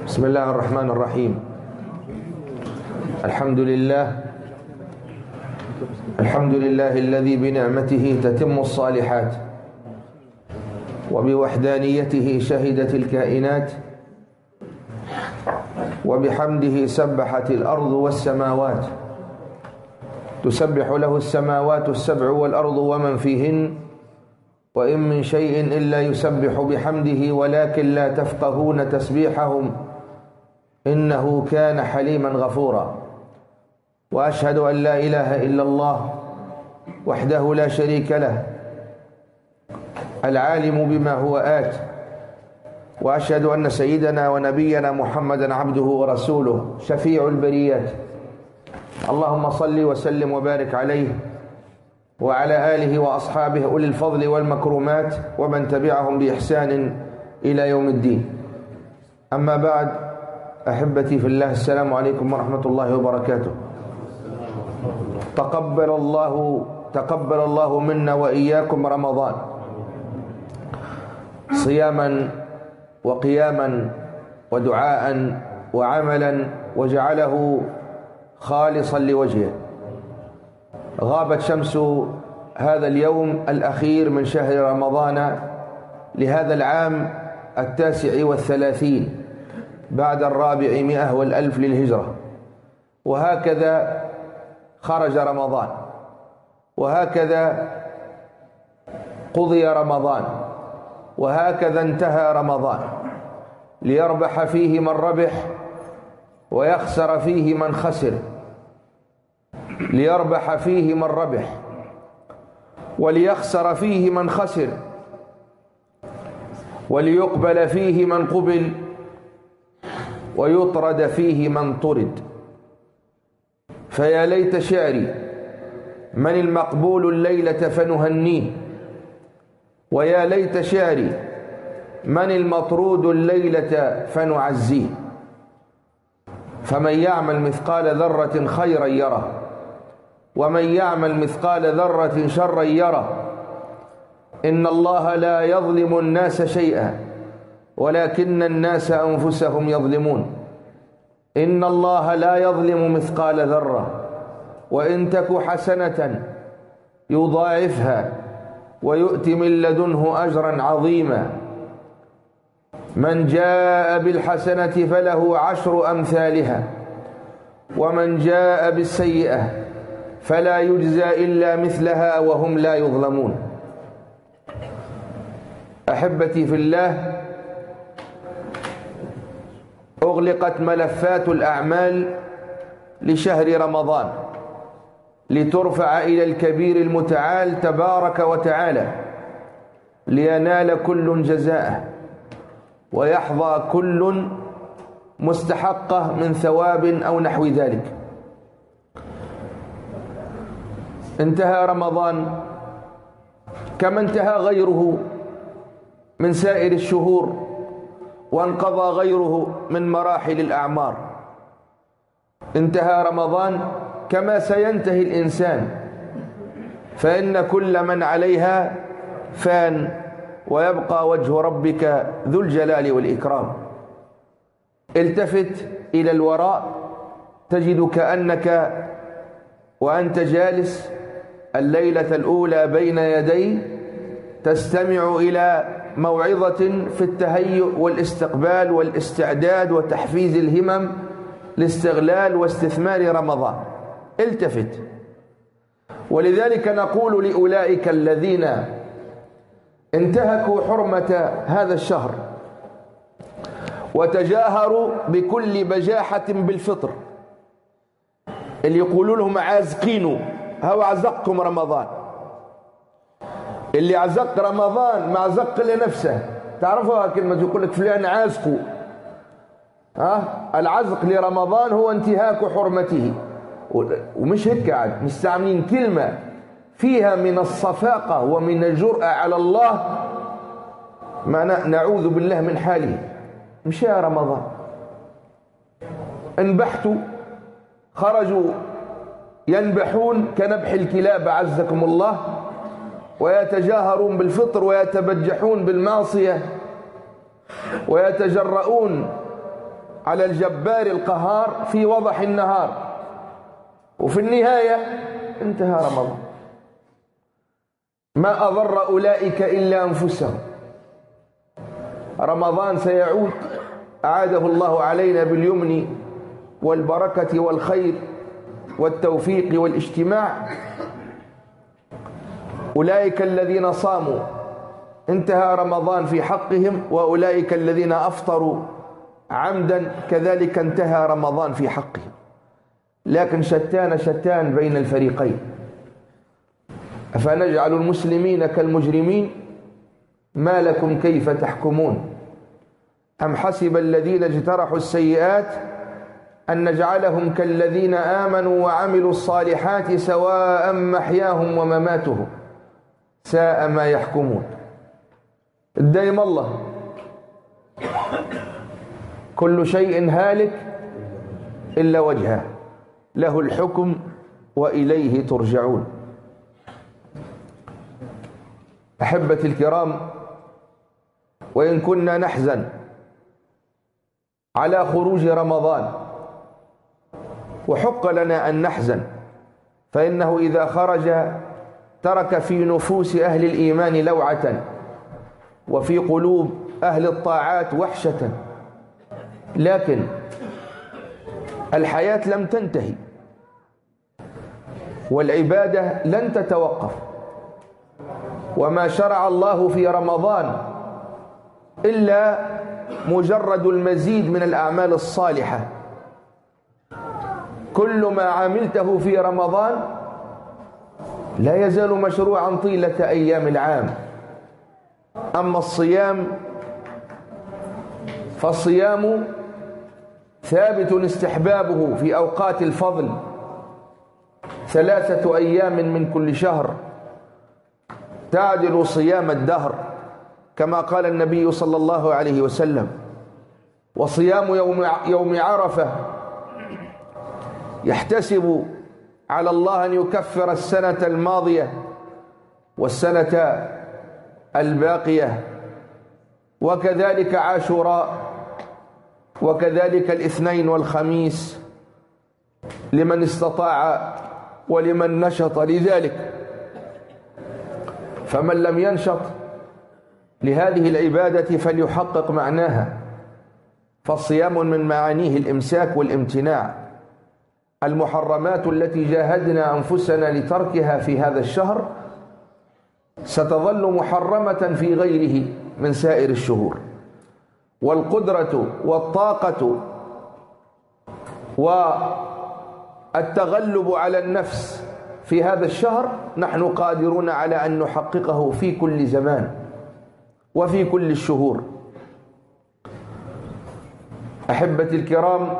بسم الله الرحمن الرحيم. الحمد لله الذي بنعمته تتم الصالحات وبوحدانيته شهدت الكائنات وبحمده سبحت الأرض والسماوات، تسبح له السماوات السبع والأرض ومن فيهن وإن من شيء إلا يسبح بحمده ولكن لا تفقهون تسبيحهم إنه كان حليما غفورا. وأشهد أن لا إله إلا الله وحده لا شريك له العالم بما هو آت، وأشهد أن سيدنا ونبينا محمدا عبده ورسوله شفيع البريات. اللهم صل وسلم وبارك عليه وعلى آله وأصحابه أولي الفضل والمكرمات ومن تبعهم بإحسان إلى يوم الدين. أما بعد، أحبتي في الله، السلام عليكم ورحمة الله وبركاته. تقبل الله منا وإياكم رمضان صياما وقياما ودعاء وعملا، وجعله خالصا لوجهه. غابت شمس هذا اليوم الأخير من شهر رمضان لهذا العام 39 بعد 400 للهجرة، وهكذا خرج رمضان، وهكذا قضي رمضان، وهكذا انتهى رمضان، ليربح فيه من ربح ويخسر فيه من خسر، ليربح فيه من ربح وليخسر فيه من خسر، وليقبل فيه من قبل ويطرد فيه من طرد. فيا ليت شعري من المقبول الليلة فنهنيه، ويا ليت شعري من المطرود الليلة فنعزيه. فمن يعمل مثقال ذرة خيرا يره، ومن يعمل مثقال ذرة شرا يره. إن الله لا يظلم الناس شيئا ولكن الناس أنفسهم يظلمون. إن الله لا يظلم مثقال ذرة وإن تك حسنة يضاعفها ويؤت من لدنه أجرا عظيما. من جاء بالحسنة فله 10 أمثالها، ومن جاء بالسيئة فلا يجزى إلا مثلها وهم لا يظلمون. أحبتي في الله، أغلقت ملفات الأعمال لشهر رمضان لترفع إلى الكبير المتعال تبارك وتعالى، لينال كل جزاءه ويحظى كل مستحقه من ثواب أو نحو ذلك. انتهى رمضان كما انتهى غيره من سائر الشهور، وانقضى غيره من مراحل الأعمار. انتهى رمضان كما سينتهي الإنسان، فإن كل من عليها فان ويبقى وجه ربك ذو الجلال والإكرام. التفت إلى الوراء تجد كأنك وأنت جالس الليلة الأولى بين يدي تستمع إلى موعظة في التهيؤ والاستقبال والاستعداد وتحفيز الهمم لاستغلال واستثمار رمضان. التفت. ولذلك نقول لأولئك الذين انتهكوا حرمة هذا الشهر وتجاهروا بكل بجاحة بالفطر، اللي يقولوا لهم عازقينه، هو عزقكم رمضان. اللي عزق رمضان ما عزق لنفسه. تعرفوا كلمة يقول لك فلان عازقه؟ العزق لرمضان هو انتهاك حرمته. ومش هيك عاد، مستعملين كلمة فيها من الصفاقة ومن الجرأة على الله ما نعوذ بالله من حاله. مش يا رمضان انبحتوا، خرجوا ينبحون كنبح الكلاب عزكم الله، ويتجاهرون بالفطر ويتبجحون بالمعصية ويتجرؤون على الجبار القهار في وضح النهار، وفي النهاية انتهى رمضان. ما أضر أولئك إلا أنفسهم. رمضان سيعود، أعاده الله علينا باليمن والبركة والخير والتوفيق والاجتماع. أولئك الذين صاموا انتهى رمضان في حقهم، وأولئك الذين أفطروا عمدا كذلك انتهى رمضان في حقهم. لكن شتان بين الفريقين. أفنجعل المسلمين كالمجرمين ما لكم كيف تحكمون أم حسب الذين اجترحوا السيئات أن نجعلهم كالذين آمنوا وعملوا الصالحات سواء محياهم ومماتهم ساء ما يحكمون. الدايم الله كل شيء هالك إلا وجهه له الحكم وإليه ترجعون. أحبتي الكرام، وإن كنا نحزن على خروج رمضان، وحق لنا أن نحزن، فإنه إذا خرج ترك في نفوس أهل الإيمان لوعة، وفي قلوب أهل الطاعات وحشة. لكن الحياة لم تنتهي، والعبادة لن تتوقف، وما شرع الله في رمضان إلا مجرد المزيد من الأعمال الصالحة. كل ما عملته في رمضان لا يزال مشروعا طيلة أيام العام. أما الصيام فالصيام ثابت استحبابه في أوقات الفضل 3 أيام من كل شهر تعدل صيام الدهر، كما قال النبي صلى الله عليه وسلم. وصيام يوم عرفة يحتسب على الله أن يكفر السنة الماضية والسنة الباقية، وكذلك عاشوراء، وكذلك الاثنين والخميس لمن استطاع ولمن نشط لذلك. فمن لم ينشط لهذه العبادة فليحقق معناها. فالصيام من معانيه الإمساك والامتناع. المحرمات التي جاهدنا أنفسنا لتركها في هذا الشهر ستظل محرمة في غيره من سائر الشهور. والقدرة والطاقة والتغلب على النفس في هذا الشهر نحن قادرون على أن نحققه في كل زمان وفي كل الشهور. أحبتي الكرام،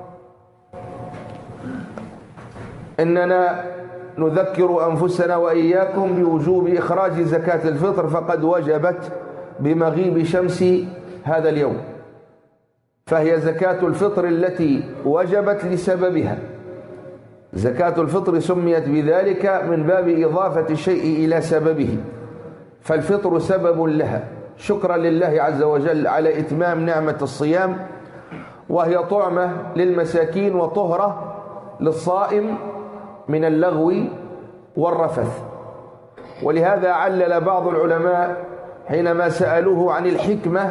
إننا نذكر أنفسنا وإياكم بوجوب إخراج زكاة الفطر، فقد وجبت بمغيب شمس هذا اليوم، فهي زكاة الفطر التي وجبت لسببها. زكاة الفطر سميت بذلك من باب إضافة الشيء إلى سببه، فالفطر سبب لها شكرا لله عز وجل على إتمام نعمة الصيام، وهي طعمة للمساكين وطهرة للصائم من اللغو والرفث. ولهذا علل بعض العلماء حينما سألوه عن الحكمة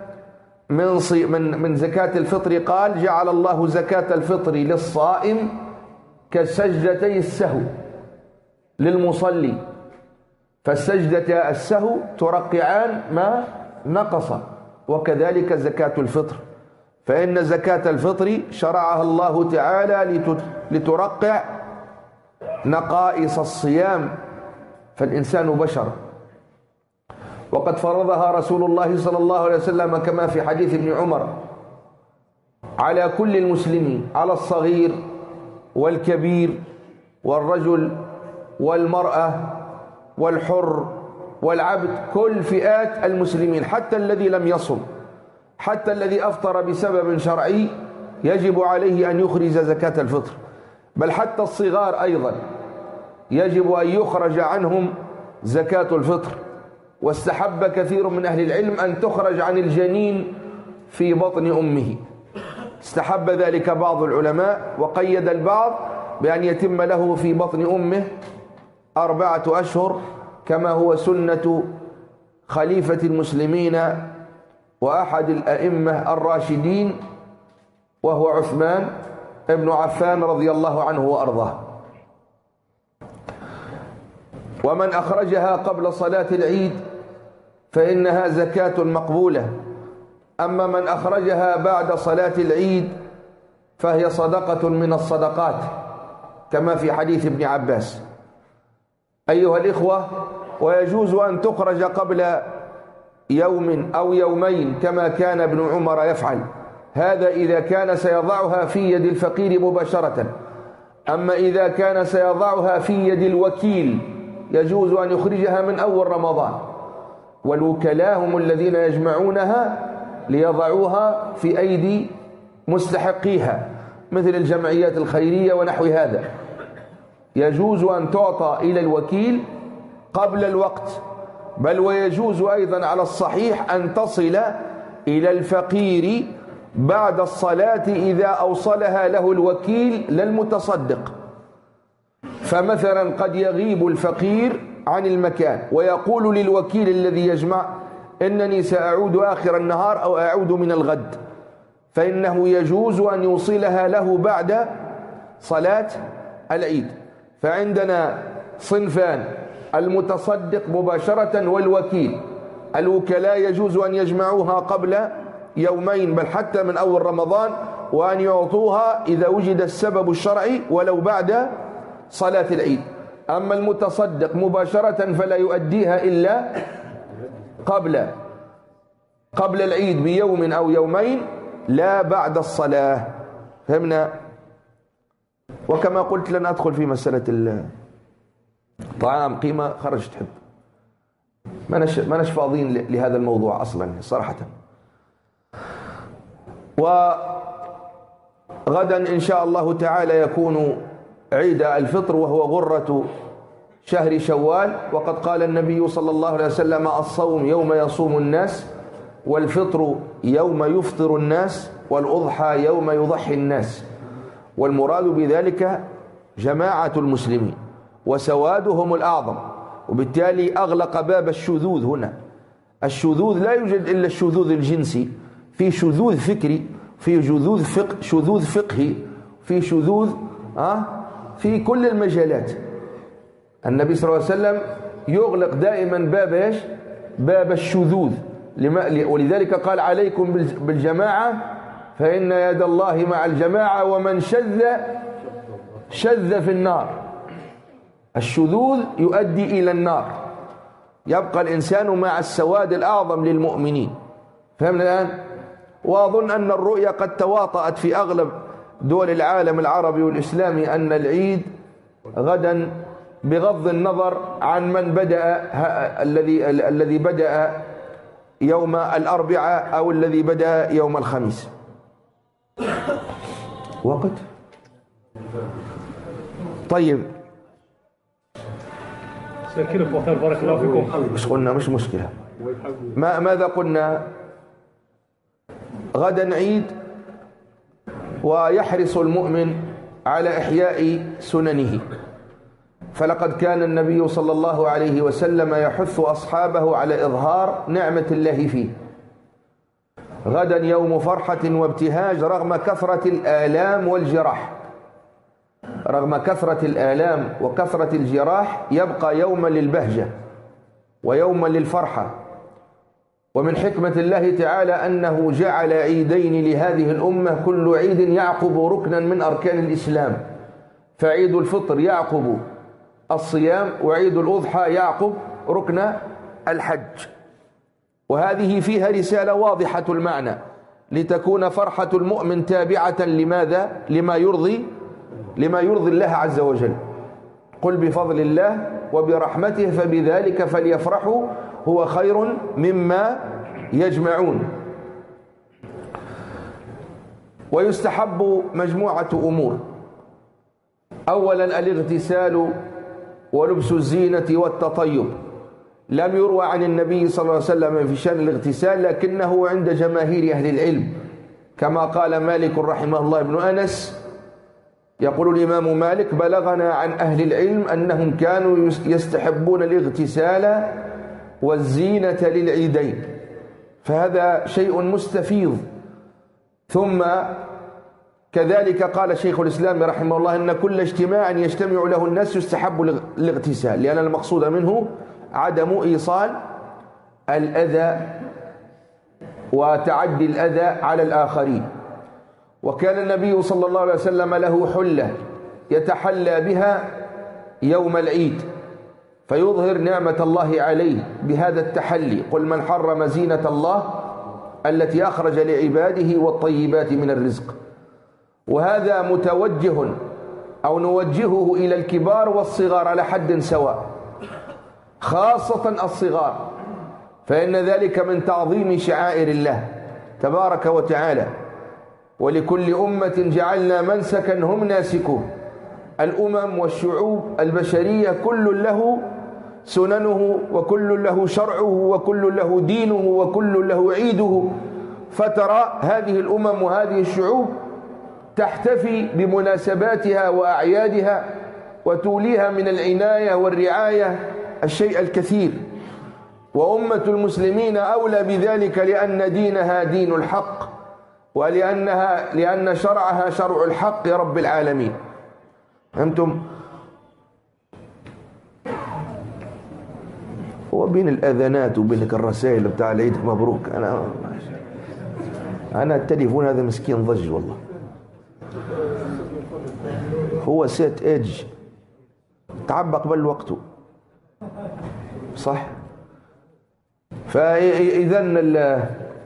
من زكاة الفطر قال: جعل الله زكاة الفطر للصائم كسجدتي السهو للمصلي، فالسجدة السهو ترقعان ما نقص، وكذلك زكاة الفطر، فإن زكاة الفطر شرعها الله تعالى لترقع نقائص الصيام، فالإنسان بشر، وقد فرضها رسول الله صلى الله عليه وسلم كما في حديث ابن عمر على كل المسلمين، على الصغير والكبير والرجل والمرأة والحر والعبد، كل فئات المسلمين، حتى الذي لم يصم، حتى الذي أفطر بسبب شرعي يجب عليه أن يخرج زكاة الفطر، بل حتى الصغار أيضا يجب أن يخرج عنهم زكاة الفطر. واستحب كثير من أهل العلم أن تخرج عن الجنين في بطن أمه استحب ذلك بعض العلماء، وقيد البعض بأن يتم له في بطن أمه 4 أشهر، كما هو سنة خليفة المسلمين وأحد الأئمة الراشدين، وهو عثمان ابن عفان رضي الله عنه وأرضاه. ومن أخرجها قبل صلاة العيد فإنها زكاة مقبولة، أما من أخرجها بعد صلاة العيد فهي صدقة من الصدقات، كما في حديث ابن عباس. أيها الإخوة، ويجوز أن تخرج قبل يوم أو يومين كما كان ابن عمر يفعل، هذا إذا كان سيضعها في يد الفقير مباشرة. أما إذا كان سيضعها في يد الوكيل يجوز أن يخرجها من أول رمضان، والوكلاء هم الذين يجمعونها ليضعوها في أيدي مستحقيها، مثل الجمعيات الخيرية ونحو هذا. يجوز أن تعطى إلى الوكيل قبل الوقت، بل ويجوز أيضا على الصحيح أن تصل إلى الفقير بعد الصلاة إذا أوصلها له الوكيل للمتصدق. فمثلا قد يغيب الفقير عن المكان ويقول للوكيل الذي يجمع: إنني سأعود آخر النهار أو أعود من الغد، فإنه يجوز أن يوصلها له بعد صلاة العيد. فعندنا صنفان: المتصدق مباشرة والوكيل. الوكلاء يجوز أن يجمعوها قبل يومين بل حتى من أول رمضان، وأن يعطوها إذا وجد السبب الشرعي ولو بعد صلاة العيد. أما المتصدق مباشرة فلا يؤديها إلا قبل العيد بيوم أو يومين، لا بعد الصلاة. فهمنا؟ وكما قلت لن أدخل في مسألة الطعام قيمة خرج تحب، ما نش فاضيين لهذا الموضوع أصلا صراحة. وغدا إن شاء الله تعالى يكون عيد الفطر، وهو غرة شهر شوال. وقد قال النبي صلى الله عليه وسلم: الصوم يوم يصوم الناس، والفطر يوم يفطر الناس، والأضحى يوم يضحي الناس. والمراد بذلك جماعة المسلمين وسوادهم الأعظم، وبالتالي أغلق باب الشذوذ هنا. الشذوذ لا يوجد إلا الشذوذ الجنسي، في شذوذ فكري، في شذوذ فقهي، في شذوذ في كل المجالات. النبي صلى الله عليه وسلم يغلق دائما باب الشذوذ، ولذلك قال: عليكم بالجماعة فإن يد الله مع الجماعة، ومن شذ في النار. الشذوذ يؤدي إلى النار، يبقى الإنسان مع السواد الأعظم للمؤمنين. فهمنا الآن؟ وأظن أن الرؤية قد تواطأت في أغلب دول العالم العربي والإسلامي أن العيد غدا، بغض النظر عن من بدأ، الذي بدأ يوم الأربعاء أو الذي بدأ يوم الخميس. وقت طيب، بارك الله فيكم. مش قلنا مش مشكلة. ماذا قلنا؟ غدا عيد، ويحرص المؤمن على إحياء سننه. فلقد كان النبي صلى الله عليه وسلم يحث أصحابه على إظهار نعمة الله فيه. غدا يوم فرحة وابتهاج رغم كثرة الآلام والجراح. رغم كثرة الآلام وكثرة الجراح يبقى يوما للبهجة ويوما للفرحة. ومن حكمة الله تعالى أنه جعل عيدين لهذه الأمة، كل عيد يعقب ركنا من أركان الإسلام. فعيد الفطر يعقب الصيام، وعيد الأضحى يعقب ركن الحج. وهذه فيها رسالة واضحة المعنى، لتكون فرحة المؤمن تابعة لماذا؟ لما يرضي الله عز وجل. قل بفضل الله وبرحمته فبذلك فليفرحوا هو خير مما يجمعون. ويستحب مجموعة أمور: أولا الاغتسال ولبس الزينة والتطيب. لم يروى عن النبي صلى الله عليه وسلم في شأن الاغتسال، لكنه عند جماهير أهل العلم كما قال مالك رحمه الله ابن أنس، يقول الإمام مالك: بلغنا عن أهل العلم أنهم كانوا يستحبون الاغتسال والزينة للعيدين. فهذا شيء مستفيض. ثم كذلك قال شيخ الإسلام رحمه الله أن كل اجتماع يجتمع له الناس يستحب الاغتسال، لأن المقصود منه عدم إيصال الأذى وتعدي الأذى على الآخرين. وكان النبي صلى الله عليه وسلم له حلة يتحلى بها يوم العيد، فيظهر نعمة الله عليه بهذا التحلي: قل من حرم زينة الله التي أخرج لعباده والطيبات من الرزق. وهذا متوجه أو نوجهه إلى الكبار والصغار على حد سواء، خاصة الصغار، فإن ذلك من تعظيم شعائر الله تبارك وتعالى. ولكل أمة جعلنا منسكا هم ناسكوه. الأمم والشعوب البشرية كل له سننه، وكل له شرعه، وكل له دينه، وكل له عيده. فترى هذه الأمم وهذه الشعوب تحتفي بمناسباتها وأعيادها وتوليها من العناية والرعاية الشيء الكثير، وأمة المسلمين أولى بذلك لأن دينها دين الحق، لأن شرعها شرع الحق رب العالمين. فهمتم؟ وبين الأذانات وبينك الرسائل بتاع العيد مبروك، أنا التليفون هذا مسكين ضج والله، هو سيت ايدج تعبى قبل وقته، صح؟ فإذن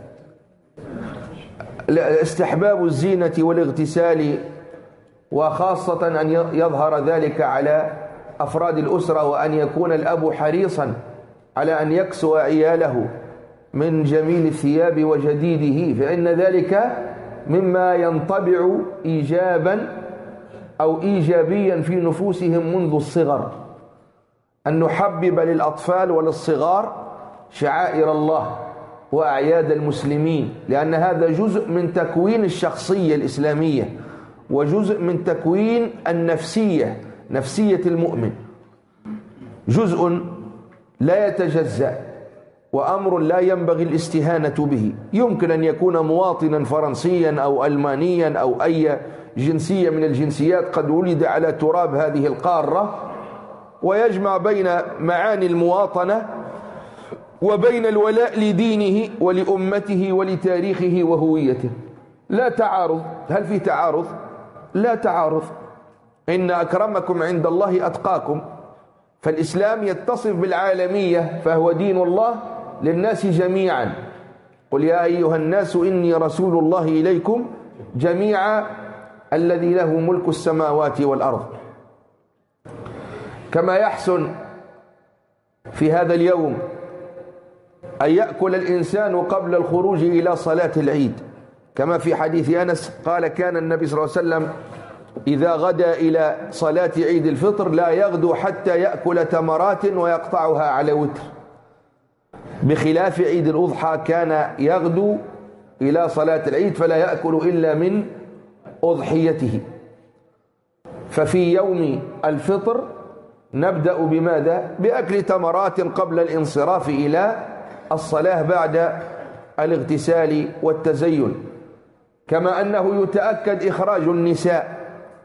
استحباب الزينة والاغتسال، وخاصة أن يظهر ذلك على أفراد الأسرة، وأن يكون الأب حريصا على أن يكسو عياله من جميل الثياب وجديده، فإن ذلك مما ينطبع إيجابا أو إيجابيا في نفوسهم منذ الصغر، أن نحبب للأطفال وللصغار شعائر الله وأعياد المسلمين، لأن هذا جزء من تكوين الشخصية الإسلامية، وجزء من تكوين النفسية، نفسية المؤمن، جزء لا يتجزأ وأمر لا ينبغي الاستهانة به. يمكن أن يكون مواطنا فرنسيا أو ألمانيا أو أي جنسية من الجنسيات قد ولد على تراب هذه القارة، ويجمع بين معاني المواطنة وبين الولاء لدينه ولأمته ولتاريخه وهويته. لا تعارض. هل في تعارض؟ لا تعارض. إن أكرمكم عند الله أتقاكم. فالإسلام يتصف بالعالمية، فهو دين الله للناس جميعا. قل يا أيها الناس إني رسول الله إليكم جميعا الذي له ملك السماوات والأرض. كما يحسن في هذا اليوم أن يأكل الإنسان قبل الخروج إلى صلاة العيد، كما في حديث أنس قال: كان النبي صلى الله عليه وسلم إذا غدا إلى صلاة عيد الفطر لا يغدو حتى يأكل تمرات ويقطعها على وتر، بخلاف عيد الأضحى كان يغدو إلى صلاة العيد فلا يأكل إلا من أضحيته. ففي يوم الفطر نبدأ بماذا؟ بأكل تمرات قبل الانصراف إلى الصلاة بعد الاغتسال والتزين. كما أنه يتأكد إخراج النساء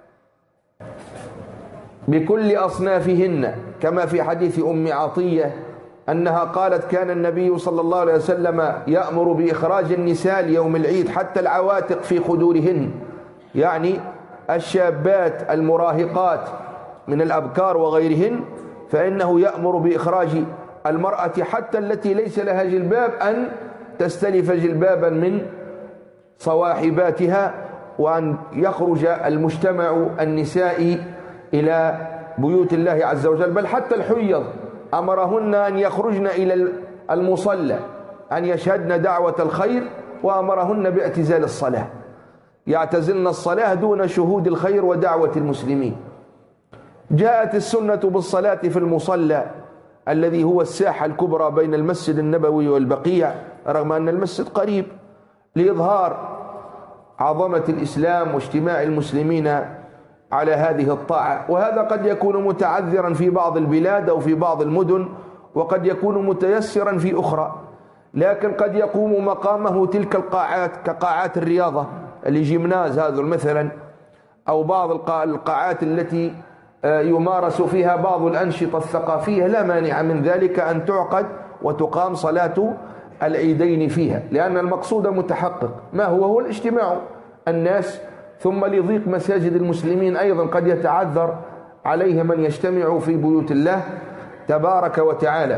بكل أصنافهن، كما في حديث أم عطية أنها قالت: كان النبي صلى الله عليه وسلم يأمر بإخراج النساء ليوم العيد حتى العواتق في خدورهن، يعني الشابات المراهقات من الأبكار وغيرهن، فإنه يأمر بإخراج المرأة حتى التي ليس لها جلباب أن تستلف جلبابا من صواحباتها، وأن يخرج المجتمع النسائي إلى بيوت الله عز وجل. بل حتى الحيض أمرهن أن يخرجن إلى المصلى، أن يشهدن دعوة الخير، وأمرهن باعتزال الصلاة، يعتزلن الصلاة دون شهود الخير ودعوة المسلمين. جاءت السنة بالصلاة في المصلى الذي هو الساحة الكبرى بين المسجد النبوي والبقيع، رغم أن المسجد قريب، لإظهار عظمة الإسلام واجتماع المسلمين على هذه الطاعة. وهذا قد يكون متعذرا في بعض البلاد أو في بعض المدن، وقد يكون متيسرا في أخرى، لكن قد يقوم مقامه تلك القاعات كقاعات الرياضة اللي جيمناز هذا مثلا، أو بعض القاعات التي يمارس فيها بعض الأنشطة الثقافية. لا مانع من ذلك أن تعقد وتقام صلاة العيدين فيها، لأن المقصود متحقق. ما هو الاجتماع الناس، ثم لضيق مساجد المسلمين أيضا قد يتعذر عليه من يجتمع في بيوت الله تبارك وتعالى.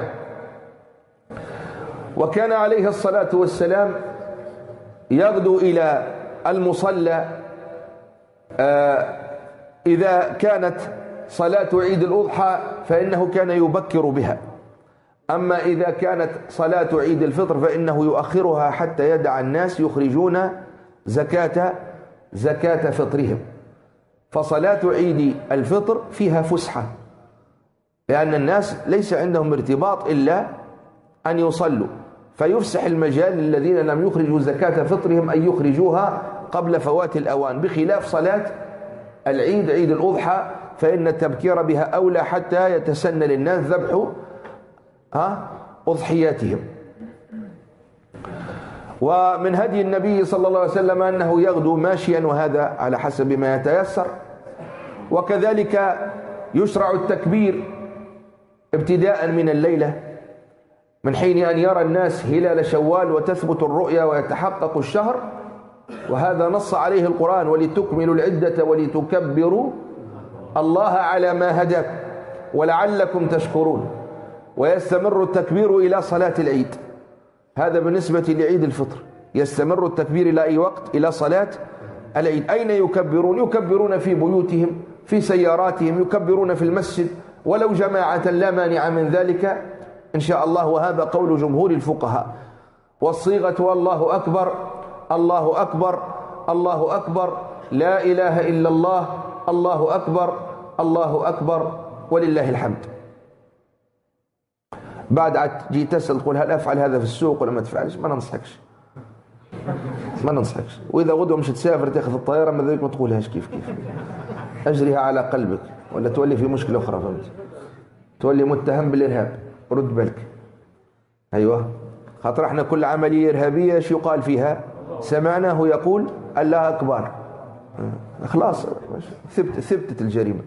وكان عليه الصلاة والسلام يغدو إلى المصلى إذا كانت صلاة عيد الأضحى فإنه كان يبكر بها، أما إذا كانت صلاة عيد الفطر فإنه يؤخرها حتى يدع الناس يخرجون زكاة فطرهم. فصلاة عيد الفطر فيها فسحة، لأن الناس ليس عندهم ارتباط إلا أن يصلوا، فيفسح المجال للذين لم يخرجوا زكاة فطرهم أن يخرجوها قبل فوات الأوان، بخلاف صلاة العيد عيد الأضحى فإن التبكير بها أولى حتى يتسنى للناس ذبح أضحياتهم. ومن هدي النبي صلى الله عليه وسلم أنه يغدو ماشيا، وهذا على حسب ما يتيسر. وكذلك يشرع التكبير ابتداء من الليلة، من حين أن يرى الناس هلال شوال وتثبت الرؤيا ويتحقق الشهر، وهذا نص عليه القرآن: ولتكملوا العدة ولتكبروا الله على ما هداكم ولعلكم تشكرون. ويستمر التكبير إلى صلاة العيد. هذا بالنسبة لعيد الفطر، يستمر التكبير إلى أي وقت؟ إلى صلاة العيد. أين يكبرون؟ يكبرون في بيوتهم، في سياراتهم، يكبرون في المسجد، ولو جماعة لا مانع من ذلك إن شاء الله، وهذا قول جمهور الفقهاء. والصيغة الله أكبر الله أكبر الله أكبر لا إله إلا الله الله أكبر الله أكبر ولله الحمد. بعد جيت تسأل تقول هل أفعل هذا في السوق ولا ما تفعلش؟ ما ننصحكش. وإذا غدوة مش تسافر تاخذ الطيارة ما ذلك ما تقولهاش كيف أجريها على قلبك، ولا تولي في مشكلة أخرى، فهمت؟ تولي متهم بالإرهاب. رد بالك. أيوة، خاطر احنا كل عملية إرهابية ايش يقال فيها؟ سمعناه يقول الله أكبر، خلاص ثبتت الجريمة.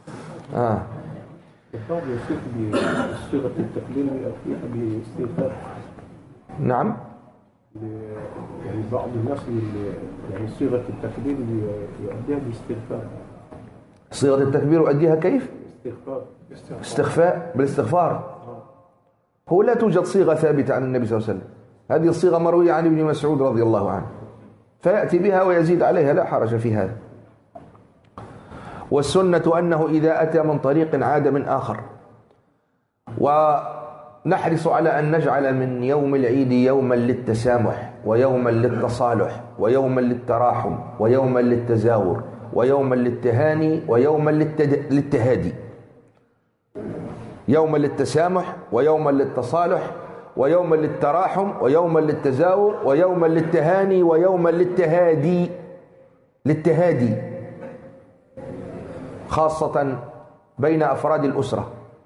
الطاقة يصير بصيغة التقليل فيها باستغفار. نعم، يعني بعض الناس يعني صيغة التكبير يؤديها باستغفار. صيغة التكبير يؤديها كيف؟ استغفار. بالاستغفار. هو لا توجد صيغة ثابتة عن النبي صلى الله عليه وسلم، هذه الصيغة مروية عن ابن مسعود رضي الله عنه، فيأتي بها ويزيد عليها، لا حرج في هذا. والسنة أنه إذا أتى من طريق عاد من آخر. ونحرص على أن نجعل من يوم العيد يوما للتسامح، ويوما للتصالح، ويوما للتراحم، ويوما للتزاور، ويوما للتهاني، ويوما للتهادي. يوما للتسامح، ويوما للتصالح، ويوما للتراحم، ويوما للتزاور، ويوما للتهاني، ويوما للتهادي خاصة بين أفراد الأسرة.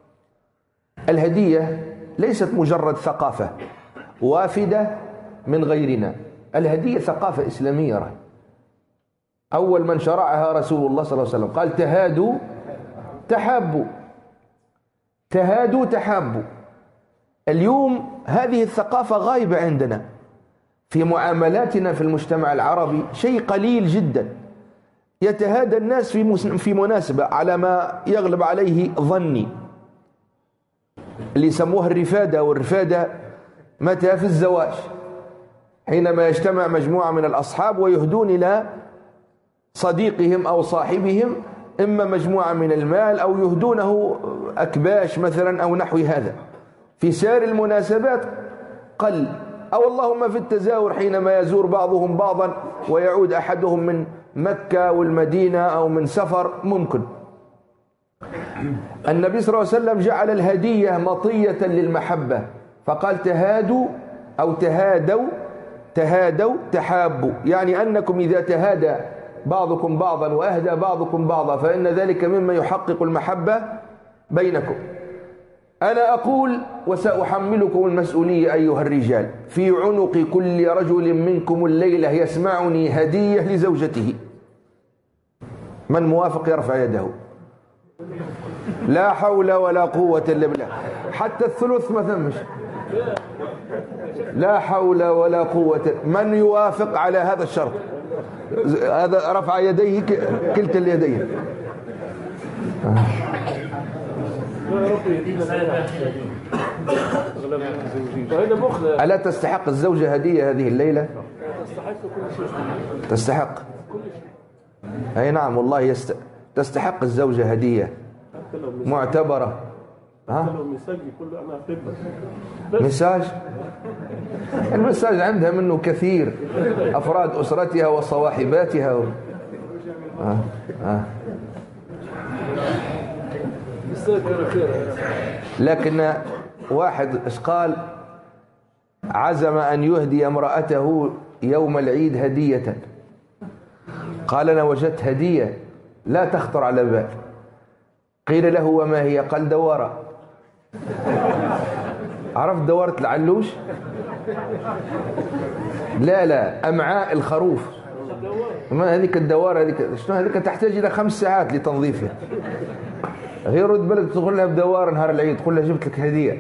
الهدية ليست مجرد ثقافة وافدة من غيرنا، الهدية ثقافة إسلامية. أول من شرعها رسول الله صلى الله عليه وسلم، قال تهادوا تحابوا، تهادوا تحابوا. اليوم هذه الثقافة غايبة عندنا في معاملاتنا في المجتمع العربي، شيء قليل جدا. يتهادى الناس في مناسبة على ما يغلب عليه ظني، اللي يسموها الرفادة. والرفادة متى؟ في الزواج، حينما يجتمع مجموعة من الأصحاب ويهدون إلى صديقهم أو صاحبهم إما مجموعة من المال أو يهدونه أكباش مثلا أو نحو هذا. في سائر المناسبات قل، أو اللهم في التزاور حينما يزور بعضهم بعضا ويعود أحدهم من مكة والمدينة أو من سفر ممكن. النبي صلى الله عليه وسلم جعل الهدية مطية للمحبة، فقال تهادوا أو تهادوا تهادوا تحابوا، يعني أنكم إذا تهادى بعضكم بعضا وأهدى بعضكم بعضا فإن ذلك مما يحقق المحبة بينكم. أنا أقول وسأحملكم المسؤولية أيها الرجال، في عنق كل رجل منكم الليلة يسمعني هدية لزوجته. من موافق يرفع يده. لا حول ولا قوة إلا بالله. حتى الثلث ما ثمش. لا حول ولا قوة. من يوافق على هذا الشرط؟ هذا رفع يديه كلتا اليدين. ألا تستحق الزوجة هدية هذه الليلة؟ تستحق. أي نعم والله تستحق الزوجة هدية معتبرة. ها؟ مساج؟ المساج عندها منه كثير، أفراد أسرتها وصواحباتها لكن واحد قال عزم أن يهدي امرأته يوم العيد هدية. قال أنا وجدت هدية لا تخطر على بال. قيل له وما هي؟ قال دوارة. عرفت دوارة العلوش؟ لا أمعاء الخروف. ما هذيك الدوارة هذيك؟ شنو هذيك؟ تحتاج إلى 5 ساعات لتنظيفها. غير رد بالك تقول لها بدوار نهار العيد، تقول لها جبت لك هدية.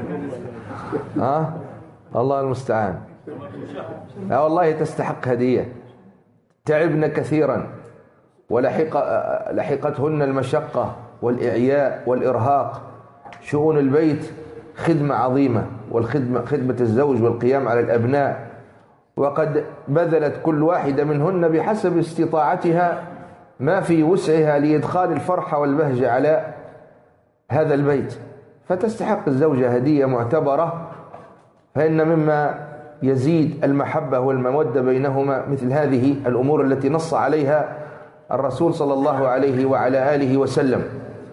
الله المستعان. والله تستحق هدية. تعبنا كثيرا ولحقتهن المشقة والإعياء والإرهاق. شؤون البيت خدمة عظيمة، خدمة الزوج والقيام على الأبناء، وقد بذلت كل واحدة منهن بحسب استطاعتها ما في وسعها لإدخال الفرحة والبهجة على هذا البيت. فتستحق الزوجة هدية معتبرة، فإن مما يزيد المحبة والمودة بينهما مثل هذه الأمور التي نص عليها الرسول صلى الله عليه وعلى آله وسلم.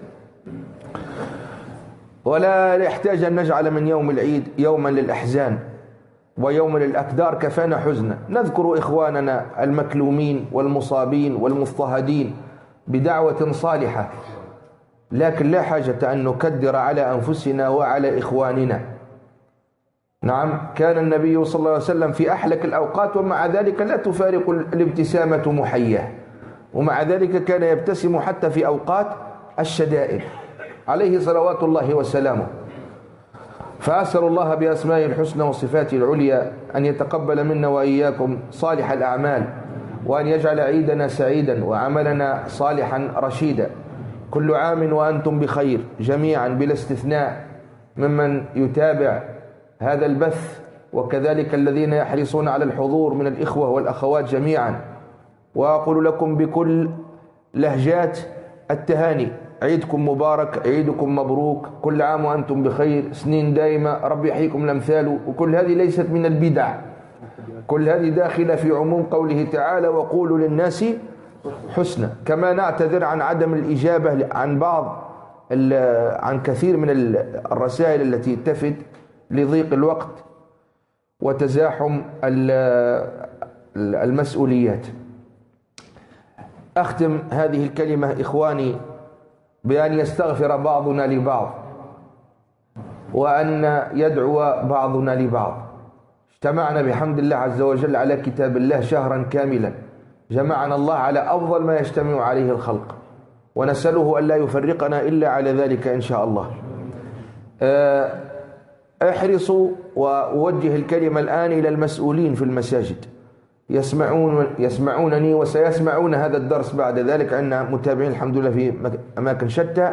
ولا يحتاج أن نجعل من يوم العيد يوما للأحزان ويوم للأكدار، كفانا حزنا. نذكر إخواننا المكلومين والمصابين والمضطهدين بدعوة صالحة، لكن لا حاجة أن نكدر على أنفسنا وعلى إخواننا. نعم، كان النبي صلى الله عليه وسلم في أحلك الأوقات ومع ذلك لا تفارق الابتسامة محياه، ومع ذلك كان يبتسم حتى في أوقات الشدائد عليه صلوات الله وسلامه. فأسأل الله بأسمائه الحسنى وصفاته العليا أن يتقبل منا وإياكم صالح الأعمال، وأن يجعل عيدنا سعيدا وعملنا صالحا رشيدا. كل عام وأنتم بخير جميعا بلا استثناء، ممن يتابع هذا البث وكذلك الذين يحرصون على الحضور من الإخوة والأخوات جميعا. وأقول لكم بكل لهجات التهاني: عيدكم مبارك، عيدكم مبروك، كل عام وأنتم بخير، سنين دائمة، رب يحييكم الأمثال. وكل هذه ليست من البدع، كل هذه داخلة في عموم قوله تعالى: وقولوا للناس حسنا. كما نعتذر عن عدم الإجابة عن كثير من الرسائل التي تفد لضيق الوقت وتزاحم المسؤوليات. أختم هذه الكلمة إخواني بأن يستغفر بعضنا لبعض، وأن يدعو بعضنا لبعض. اجتمعنا بحمد الله عز وجل على كتاب الله شهرا كاملا، جمعنا الله على أفضل ما يجتمع عليه الخلق، ونسأله أن لا يفرقنا إلا على ذلك إن شاء الله. احرصوا، وأوجه الكلمة الآن إلى المسؤولين في المساجد، يسمعونني وسيسمعون هذا الدرس بعد ذلك، عندنا متابعين الحمد لله في أماكن شتى.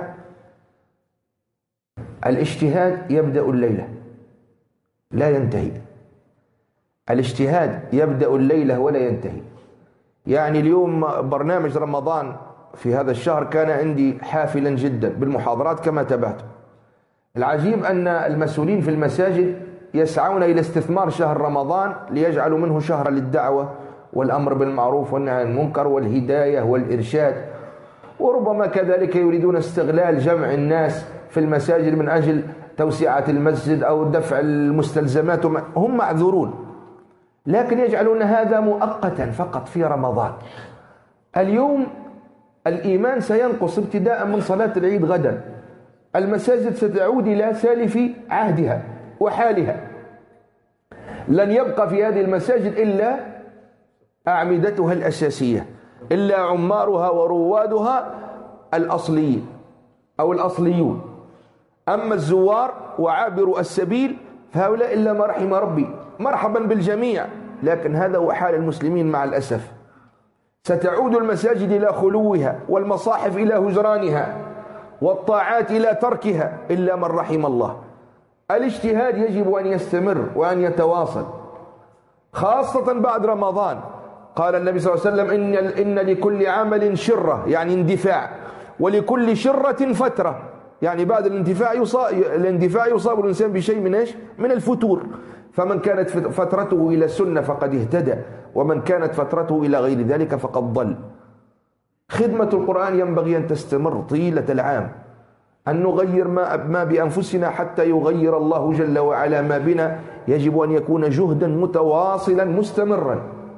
الاجتهاد يبدأ الليلة لا ينتهي. الاجتهاد يبدأ الليلة ولا ينتهي. يعني اليوم برنامج رمضان في هذا الشهر كان عندي حافلا جدا بالمحاضرات كما تابعت. العجيب أن المسؤولين في المساجد يسعون إلى استثمار شهر رمضان ليجعلوا منه شهرا للدعوة والأمر بالمعروف والنهي عن المنكر والهداية والإرشاد، وربما كذلك يريدون استغلال جمع الناس في المساجد من أجل توسعة المسجد أو دفع المستلزمات. هم معذورون، لكن يجعلون هذا مؤقتا فقط في رمضان. اليوم الإيمان سينقص ابتداء من صلاة العيد غدا. المساجد ستعود إلى سالف عهدها وحالها. لن يبقى في هذه المساجد إلا أعمدتها الأساسية، إلا عمارها وروادها الأصليين أو الأصليون. أما الزوار وعابر السبيل فهؤلاء إلا ما رحم ربي، مرحبا بالجميع، لكن هذا هو حال المسلمين مع الأسف. ستعود المساجد إلى خلوها، والمصاحف إلى هجرانها، والطاعات إلى تركها، إلا من رحم الله. الاجتهاد يجب أن يستمر وأن يتواصل، خاصة بعد رمضان. قال النبي صلى الله عليه وسلم إن لكل عمل شرة، يعني اندفاع، ولكل شرة فترة، يعني بعد الاندفاع يصاب الإنسان بشيء من إيش؟ من الفتور. فمن كانت فترته إلى السنة فقد اهتدى، ومن كانت فترته إلى غير ذلك فقد ضل. خدمة القرآن ينبغي أن تستمر طيلة العام، أن نغير ما بأنفسنا حتى يغير الله جل وعلا ما بنا. يجب أن يكون جهدا متواصلا مستمرا.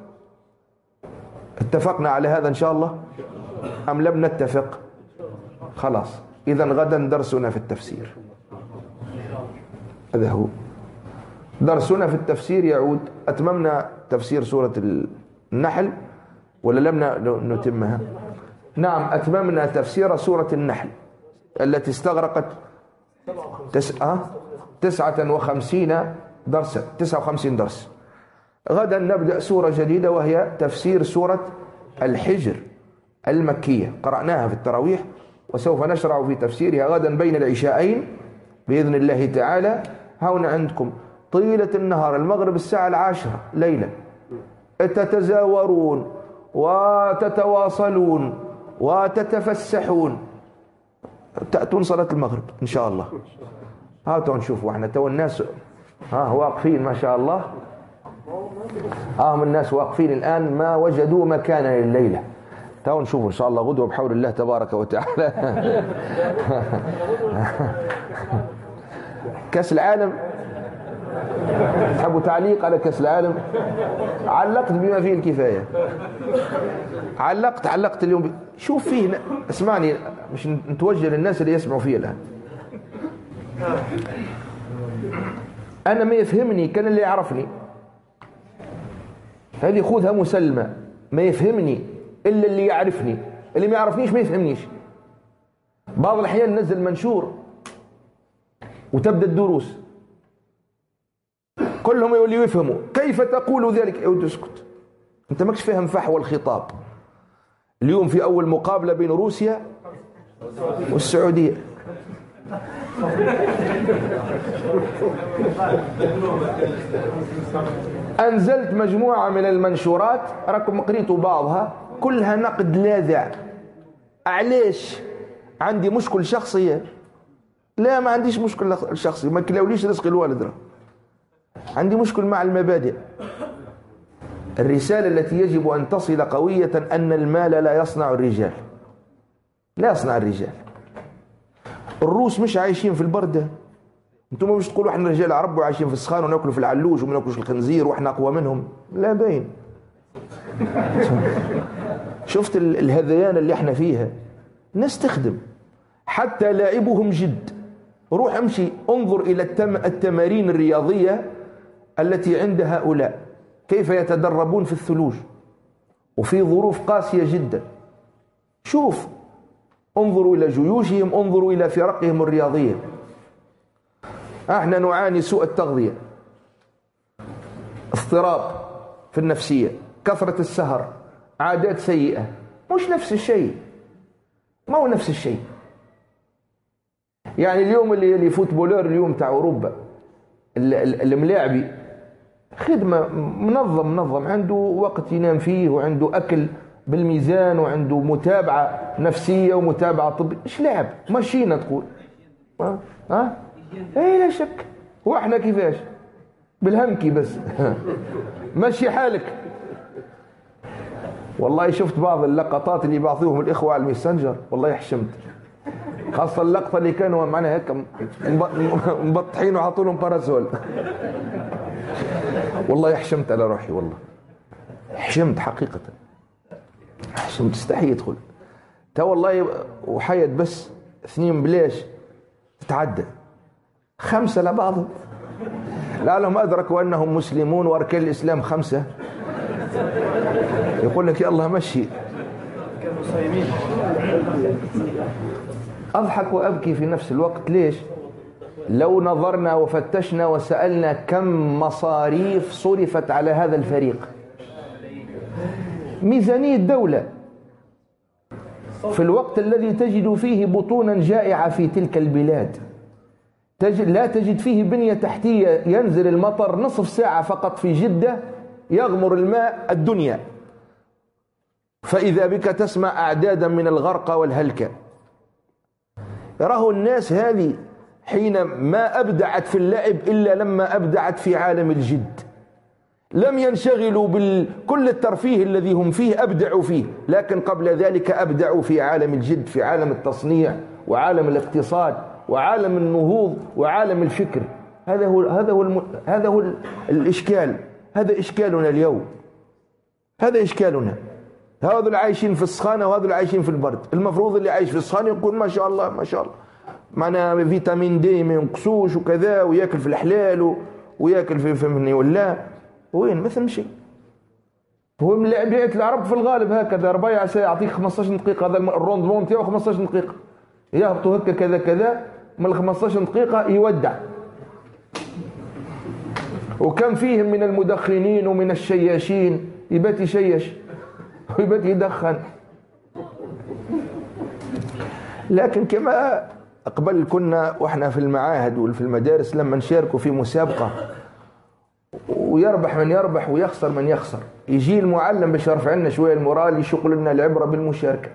اتفقنا على هذا إن شاء الله أم لم نتفق؟ خلاص، إذا غدا درسنا في التفسير. هذا هو درسنا في التفسير. يعود أتممنا تفسير سورة النحل ولا لم نتمها؟ نعم، أتممنا تفسير سورة النحل التي استغرقت 59 درسا، 59 درس. غدا نبدأ سورة جديدة وهي تفسير سورة الحجر المكية، قرأناها في التراويح، وسوف نشرع في تفسيرها غدا بين العشاءين بإذن الله تعالى. هنا عندكم طيلة النهار، المغرب الساعة 10 ليلا، تتزاورون وتتواصلون وتتفسحون، تأتون صلاة المغرب إن شاء الله. هاتوا نشوفوا احنا تو الناس واقفين ما شاء الله. الناس واقفين الآن ما وجدوا مكانا لليلة. تو نشوفوا إن شاء الله غدوة بحول الله تبارك وتعالى. كأس العالم، تحبوا تعليق على كأس العالم؟ علقت بما فيه الكفاية. علقت اليوم شوف فيه، اسمعني مش نتوجه للناس اللي يسمعوا فيه الآن. أنا ما يفهمني كان اللي يعرفني، هذه خذها مسلمة، ما يفهمني إلا اللي يعرفني، اللي ما يعرفنيش ما يفهمنيش. بعض الأحيان نزل منشور وتبدأ الدروس كلهم يولي يفهموا كيف تقول ذلك. اسكت، انت ماكش فاهم فحوى الخطاب. اليوم في أول مقابلة بين روسيا والسعودية، أنزلت مجموعة من المنشورات، راكم قريتوا بعضها، كلها نقد لاذع. علاش؟ عندي مشكل شخصية؟ لا، ما عنديش مشكل شخصي، ما كلاوليش رزق الوالد، راه عندي مشكل مع المبادئ. الرسالة التي يجب أن تصل قوية أن المال لا يصنع الرجال، لا يصنع الرجال. الروس مش عايشين في البردة، انتم مش تقولوا احنا رجال عرب وعايشين في السخان وناكلوا في العلوج وما ناكلوش الخنزير واحنا اقوى منهم. لا، باين. شفت الهذيان اللي احنا فيها؟ نستخدم حتى لاعبهم جد. روح امشي انظر الى التمارين الرياضية التي عند هؤلاء، كيف يتدربون في الثلوج وفي ظروف قاسية جدا. شوف، انظروا إلى جيوشهم، انظروا إلى فرقهم الرياضية. احنا نعاني سوء التغذية، اضطراب في النفسية، كثرة السهر، عادات سيئة. مش نفس الشيء، ما هو نفس الشيء. يعني اليوم اللي فوتبولور اليوم تاع أوروبا، الملاعبي خدمة منظم، عنده وقت ينام فيه، وعنده أكل بالميزان، وعنده متابعة نفسية ومتابعة طبية. إيش لعب؟ ماشينا تقول إيه، لا شك. وإحنا كيفاش؟ بالهمكي بس. ماشي حالك. والله شفت بعض اللقطات اللي بعثوهم الإخوة على الميسنجر، والله حشمت، خاصة اللقطة اللي كانوا معنا هيك مبطحين وحطوا لهم باراسول. والله حشمت على روحي، والله حشمت حقيقة، حشمت، استحي يدخل تا والله. وحيد بس 2 بلاش تتعدى 5 لبعضهم، لعلهم أدركوا أنهم مسلمون وأركان الإسلام 5. يقول لك يا الله مشي. أضحك وأبكي في نفس الوقت. ليش؟ لو نظرنا وفتشنا وسألنا كم مصاريف صرفت على هذا الفريق، ميزانية دولة، في الوقت الذي تجد فيه بطونا جائعة في تلك البلاد، لا تجد فيه بنية تحتية، ينزل المطر نصف ساعة فقط في جدة يغمر الماء الدنيا، فإذا بك تسمع أعدادا من الغرقى والهلكة. يراه الناس هذه حين ما أبدعت في اللعب إلا لما أبدعت في عالم الجد. لم ينشغلوا بكل الترفيه الذي هم فيه، أبدعوا فيه، لكن قبل ذلك أبدعوا في عالم الجد، في عالم التصنيع وعالم الاقتصاد وعالم النهوض وعالم الفكر. هذا هو الإشكال. هذا إشكالنا اليوم، هذا إشكالنا. هذول عايشين في السخانة وهذول عايشين في البرد. المفروض اللي عايش في السخانة يقول ما شاء الله ما شاء الله، معنا فيتامين دي ما ينقصوش وكذا، وياكل في الحلال وياكل في فهمني، ولا وين مثل شيء. هو من بيئة العرب في الغالب هكذا، ربيع يعطيك 15 دقيقة، هذا الروندمون نتاعو 15 دقيقة، يهبطوا هكا كذا كذا، من 15 دقيقة يودع. وكم فيهم من المدخنين ومن الشياشين يبات يشيش ويبات يدخن. لكن كما قبل كنا واحنا في المعاهد وفي المدارس لما نشاركوا في مسابقة ويربح من يربح ويخسر من يخسر، يجي المعلم باش يرفع لنا شوية المورال، يشغل لنا العبرة بالمشاركة.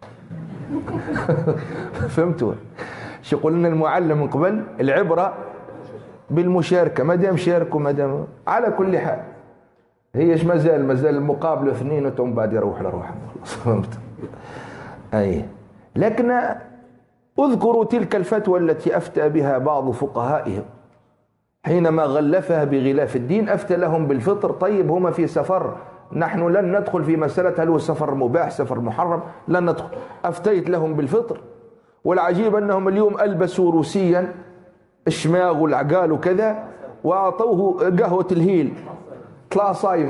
فهمتوا؟ يقول لنا المعلم من قبل العبرة بالمشاركة، ما دام شاركوا ما دام. على كل حال هيش مازال المقابل 2 وتم بعد يروح لروحه. فهمت؟ أي. لكن اذكروا تلك الفتوى التي أفتى بها بعض فقهائهم حينما غلفها بغلاف الدين. أفتى لهم بالفطر. طيب هما في سفر، نحن لن ندخل في مسألة هل هو سفر مباح سفر محرم، لن ندخل. أفتيت لهم بالفطر. والعجيب أنهم اليوم ألبسوا روسيا الشماغ والعقال وكذا، وأعطوه قهوة الهيل، طلع صايم.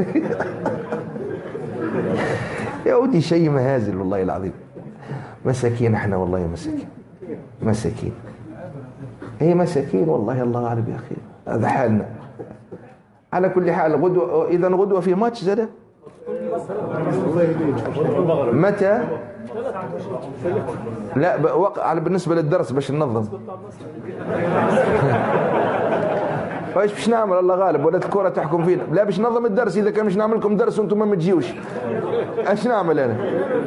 يا ودي شيء مهازل والله العظيم. مساكين احنا والله، مساكين هي مساكين والله. الله أعلم يا أخي، هذا حالنا. على كل حال غدوة، إذا غدوة في ماتش زاد متى؟ لا على بالنسبة للدرس باش ننظم. ايش باش نعمل؟ الله غالب، ولا الكرة تحكم فينا. لا باش ننظم الدرس. إذا كان باش نعمل لكم درس وأنتم ما تجيوش، ايش نعمل أنا؟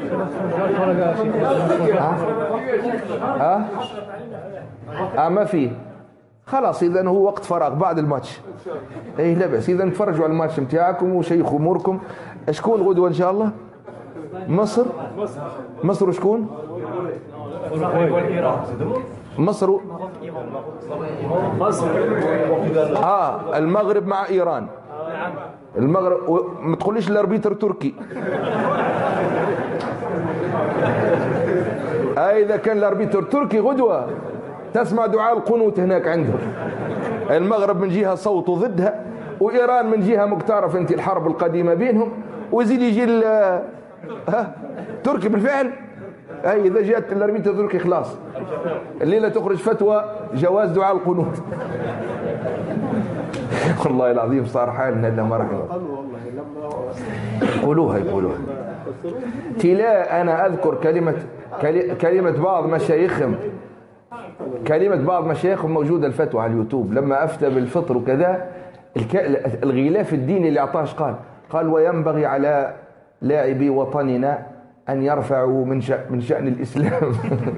ما في. خلاص إذا هو وقت فراغ بعد الماتش. ايه لا بأس. إذا تفرجوا على الماتش متاعكم وشيخوا أموركم. شكون غدوة إن شاء الله؟ مصر وشكون؟ مصر المغرب مع إيران. المغرب ما تقوليش الاربيتر تركي. إذا كان الاربيتر تركي غدوة تسمع دعاء القنوت هناك عندهم. المغرب من جهة صوته ضدها، وإيران من جهة مقترف انت الحرب القديمة بينهم، ويزيد يجي تركي بالفعل. إذا جاءت الاربيتر تركي خلاص الليلة تخرج فتوى جواز دعاء القنوت. والله العظيم صار حالنا إلا ما رحمه. يقولوها تلا. أنا أذكر كلمة بعض مشايخهم، موجودة الفتوى على اليوتيوب لما أفتى بالفطر وكذا. الغلاف الديني اللي أعطاش قال وينبغي على لاعبي وطننا أن يرفعوا من شأن الإسلام.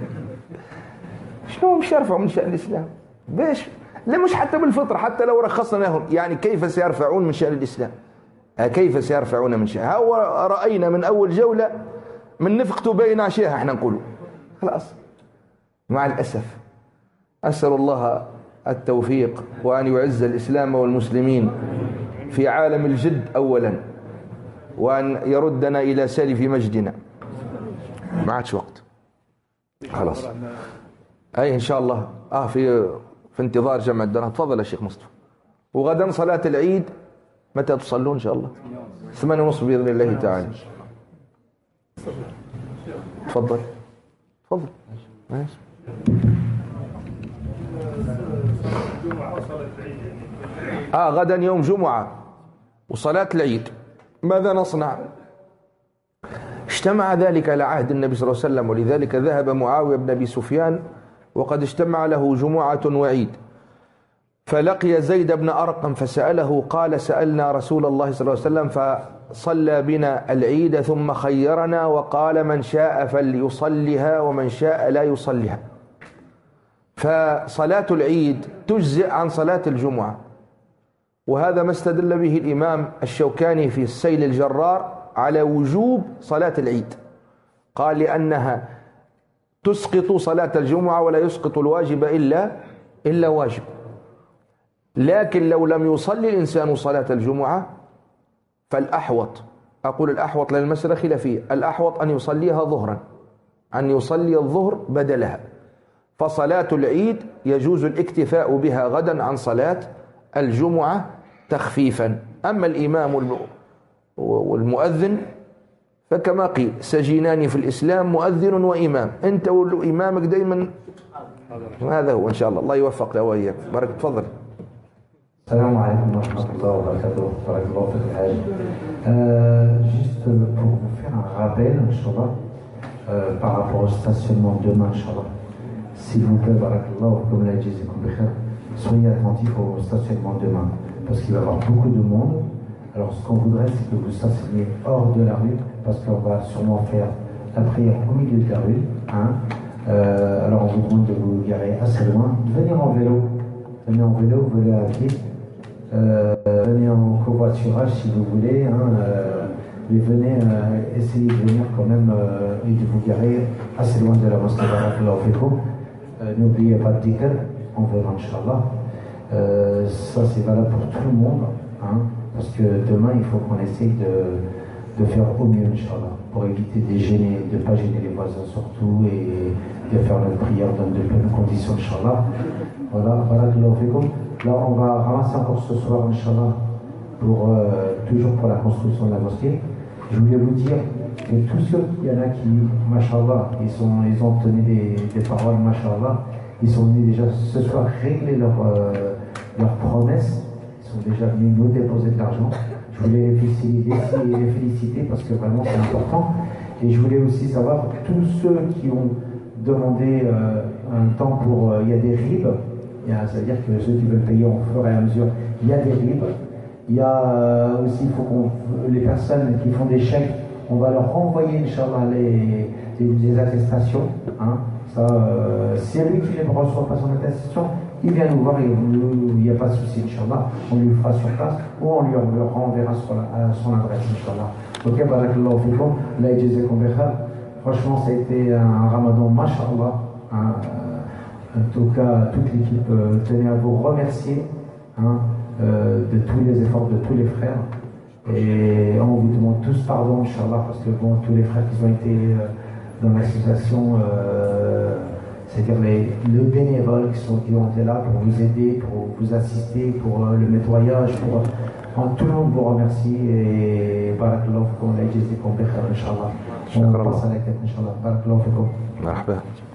شنو مش يرفعوا من شأن الإسلام؟ باش لا مش حتى بالفطر، حتى لو رخصنا لهم يعني كيف سيرفعون من شأن الإسلام؟ كيف سيرفعون من شأن؟ هو رأينا من أول جولة من نفقته بين عشاها احنا نقوله خلاص. مع الأسف أسأل الله التوفيق وأن يعز الإسلام والمسلمين في عالم الجد أولا، وأن يردنا إلى سالف مجدنا. ما عادش وقت خلاص. أي إن شاء الله في انتظار جمع الدرهم. تفضل يا شيخ مصطفى. وغدا صلاة العيد متى تصلون إن شاء الله؟ 8:30 بإذن الله تعالى. تفضل تفضل. ماشي. غدا يوم جمعة وصلاة العيد، ماذا نصنع؟ اجتمع ذلك على عهد النبي صلى الله عليه وسلم، ولذلك ذهب معاوية بن أبي سفيان وقد اجتمع له جمعة وعيد، فلقي زيد بن أرقم فسأله، قال سألنا رسول الله صلى الله عليه وسلم فصلى بنا العيد ثم خيرنا وقال من شاء فليصلها ومن شاء لا يصلها. فصلاة العيد تجزئ عن صلاة الجمعة، وهذا ما استدل به الإمام الشوكاني في السيل الجرار على وجوب صلاة العيد. قال لأنها تسقط صلاة الجمعة ولا يسقط الواجب إلا واجب. لكن لو لم يصلي الإنسان صلاة الجمعة فالأحوط، أقول الأحوط لأن المسألة خلافية، الأحوط أن يصليها ظهرا، أن يصلي الظهر بدلها. فصلاة العيد يجوز الاكتفاء بها غدا عن صلاة الجمعة تخفيفا. أما الإمام والمؤذن فكما قيل سجينان في الإسلام، مؤذن وإمام، أنت وإمامك دايما هذا هو إن شاء الله. الله يوفق له وإياك. بارك. تفضل. السلام عليكم ورحمة الله وبركاته. بارك الله فيك الحاج. Juste pour vous faire un rappel, Inch'Allah, par rapport au stationnement demain, Inch'Allah. S'il vous plaît, barakallah, comme l'a dit Zikoum Bekher, soyez attentifs au stationnement demain, parce qu'il va y avoir beaucoup de monde. Alors ce qu'on voudrait, c'est que vous stationniez hors de la rue, parce qu'on va sûrement faire la prière au milieu de la rue. Alors on vous demande de vous garer assez loin, de venir en vélo. Venez en vélo, venez à pied, venez en covoiturage si vous voulez, mais venez essayer de venir quand même et de vous garer assez loin de la mosquée. N'oubliez pas de dhikr, on verra Inch'Allah. Ça c'est valable pour tout le monde, parce que demain il faut qu'on essaye de faire au mieux Inch'Allah, pour éviter de gêner, de ne pas gêner les voisins surtout, et de faire notre prière dans de bonnes conditions Inch'Allah. Voilà, barakallahu fikum. Là on va ramasser encore ce soir Inch'Allah, toujours pour la construction de la mosquée. Je voulais vous dire que tous ceux, il y en a qui, mashallah, ils ont tenu des paroles, mashallah, ils sont venus déjà ce soir régler leurs promesses, ils sont déjà venus nous déposer de l'argent. Je voulais les féliciter parce que vraiment c'est important. Et je voulais aussi savoir tous ceux qui ont demandé un temps pour, il y a des ribes, c'est-à-dire que ceux qui veulent payer au fur et à mesure, il y a des ribes. Il y a aussi, il faut les personnes qui font des chèques, on va leur renvoyer, Inch'Allah, les attestations. Ça, si lui qui ne reçoit pas son attestation, il vient nous voir et il n'y a pas de souci, Inch'Allah. On lui fera sur place ou on lui renverra à son adresse, Inch'Allah. Ok, barakallahu fikum, la jazakum bikhar. Franchement, ça a été un ramadan, mashallah. En tout cas, toute l'équipe tenait à vous remercier. De tous les efforts de tous les frères, et on vous demande tous pardon Inch'Allah, parce que bon, tous les frères qui ont été dans l'association, c'est-à-dire les bénévoles qui ont été là pour vous aider, pour vous assister, pour le nettoyage, tout le monde vous remercie, et barakallahu fikum, la jazakum bikhar Inch'Allah. On passe à la quête Inch'Allah. Barakallahu fikum. مرحبا.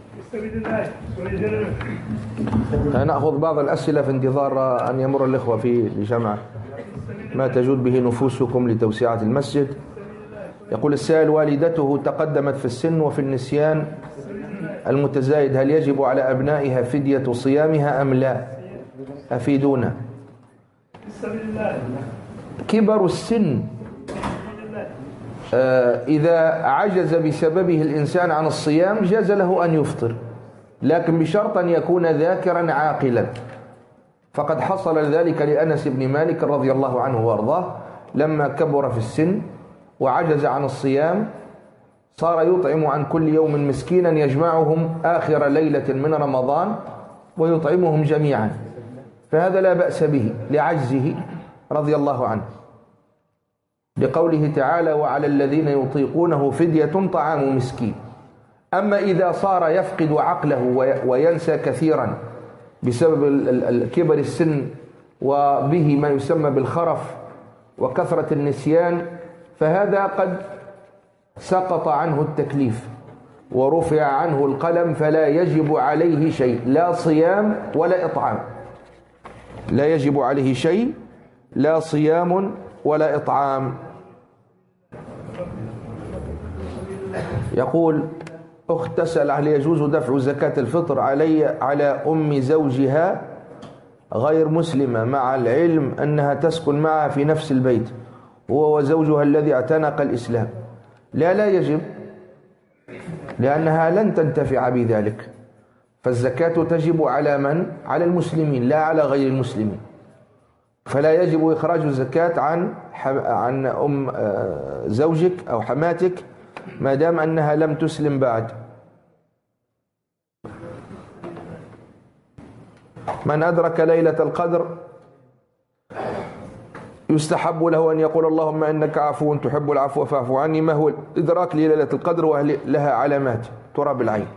نأخذ بعض الأسئلة في انتظار أن يمر الإخوة في جمع ما تجود به نفوسكم لتوسعة المسجد. يقول السائل: والدته تقدمت في السن وفي النسيان المتزايد، هل يجب على أبنائها فدية صيامها أم لا؟ أفيدونا. كبر السن إذا عجز بسببه الإنسان عن الصيام جاز له أن يفطر، لكن بشرط أن يكون ذاكرا عاقلا. فقد حصل ذلك لأنس بن مالك رضي الله عنه وارضاه، لما كبر في السن وعجز عن الصيام صار يطعم عن كل يوم مسكينا يجمعهم آخر ليلة من رمضان ويطعمهم جميعا، فهذا لا بأس به لعجزه رضي الله عنه لقوله تعالى: وعلى الذين يطيقونه فدية طعام مسكين. أما إذا صار يفقد عقله وينسى كثيرا بسبب كبر السن وبه ما يسمى بالخرف وكثرة النسيان، فهذا قد سقط عنه التكليف ورفع عنه القلم، فلا يجب عليه شيء، لا صيام ولا إطعام، لا يجب عليه شيء، لا صيام ولا إطعام. يقول: أخت تسأل هل يجوز دفع زكاة الفطر على أم زوجها غير مسلمة مع العلم أنها تسكن معها في نفس البيت هو وزوجها الذي اعتنق الإسلام؟ لا يجب، لأنها لن تنتفع بذلك، فالزكاة تجب على من؟ على المسلمين لا على غير المسلمين، فلا يجب إخراج الزكاة عن أم زوجك أو حماتك ما دام أنها لم تسلم بعد. من أدرك ليلة القدر يستحب له أن يقول: اللهم إنك عفو تحب العفو فاعف عني. ما هو الإدراك لليلة القدر؟ وهل لها علامات ترى بالعين؟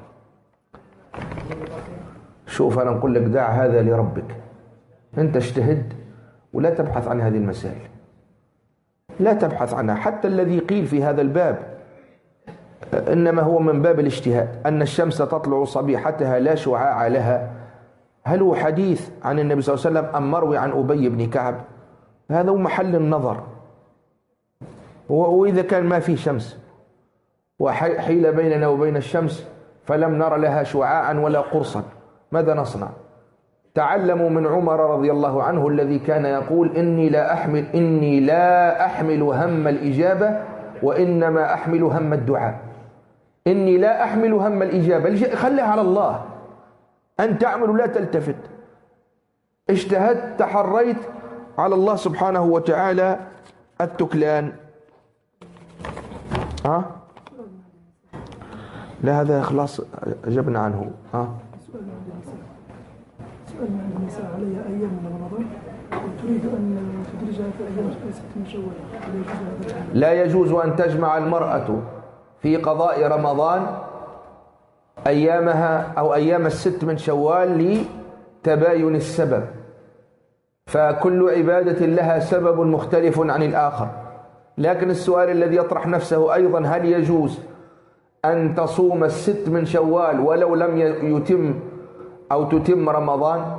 شوف، أنا نقول لك دع هذا لربك، أنت اجتهد ولا تبحث عن هذه المسائل، لا تبحث عنها. حتى الذي قيل في هذا الباب إنما هو من باب الاجتهاد، أن الشمس تطلع صبيحتها لا شعاع لها، هل هو حديث عن النبي صلى الله عليه وسلم أم مروي عن أبي بن كعب؟ هذا هو محل النظر. وإذا كان ما في شمس وحيل بيننا وبين الشمس فلم نر لها شعاعا ولا قرصا، ماذا نصنع؟ تعلموا من عمر رضي الله عنه الذي كان يقول: إني لا أحمل هم الإجابة وإنما أحمل هم الدعاء. إني لا أحمل هم الإجابة، خليها على الله، أن تعمل لا تلتفت، اجتهدت تحريت، على الله سبحانه وتعالى التكلان. لا هذا خلاص أجبنا عنه. سؤال عن النساء عليها أيام من رمضان وتريد أن تدرجها في أيام 6 من شوال، لا يجوز أن تجمع المرأة في قضاء رمضان أيامها أو أيام 6 من شوال لتباين السبب، فكل عبادة لها سبب مختلف عن الآخر. لكن السؤال الذي يطرح نفسه أيضا: هل يجوز أن تصوم 6 من شوال ولو لم يتم أو تتم رمضان؟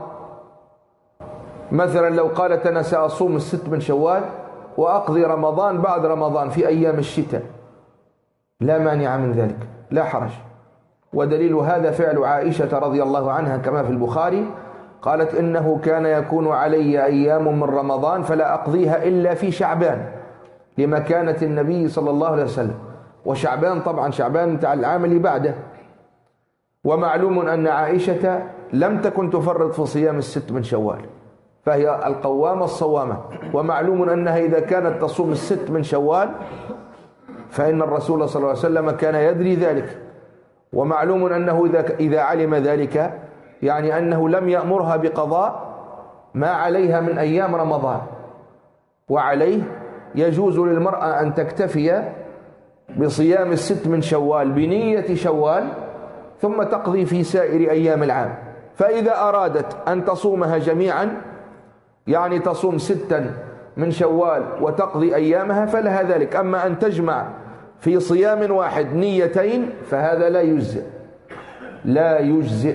مثلا لو قالت أنا سأصوم 6 من شوال وأقضي رمضان بعد رمضان في أيام الشتاء، لا مانع من ذلك، لا حرج. ودليل هذا فعل عائشة رضي الله عنها كما في البخاري، قالت: إنه كان يكون علي أيام من رمضان فلا أقضيها إلا في شعبان لمكانة النبي صلى الله عليه وسلم، وشعبان طبعا شعبان بتاع العام اللي بعده. ومعلوم أن عائشة لم تكن تفرط في صيام 6 من شوال، فهي القوامة الصوامة، ومعلوم أنها إذا كانت تصوم 6 من شوال فإن الرسول صلى الله عليه وسلم كان يدري ذلك، ومعلوم أنه إذا علم ذلك يعني أنه لم يأمرها بقضاء ما عليها من أيام رمضان. وعليه يجوز للمرأة أن تكتفي بصيام 6 من شوال بنية شوال ثم تقضي في سائر أيام العام. فإذا أرادت أن تصومها جميعا يعني تصوم 6 من شوال وتقضي أيامها فلها ذلك. أما أن تجمع في صيام واحد نيتين فهذا لا يجزئ.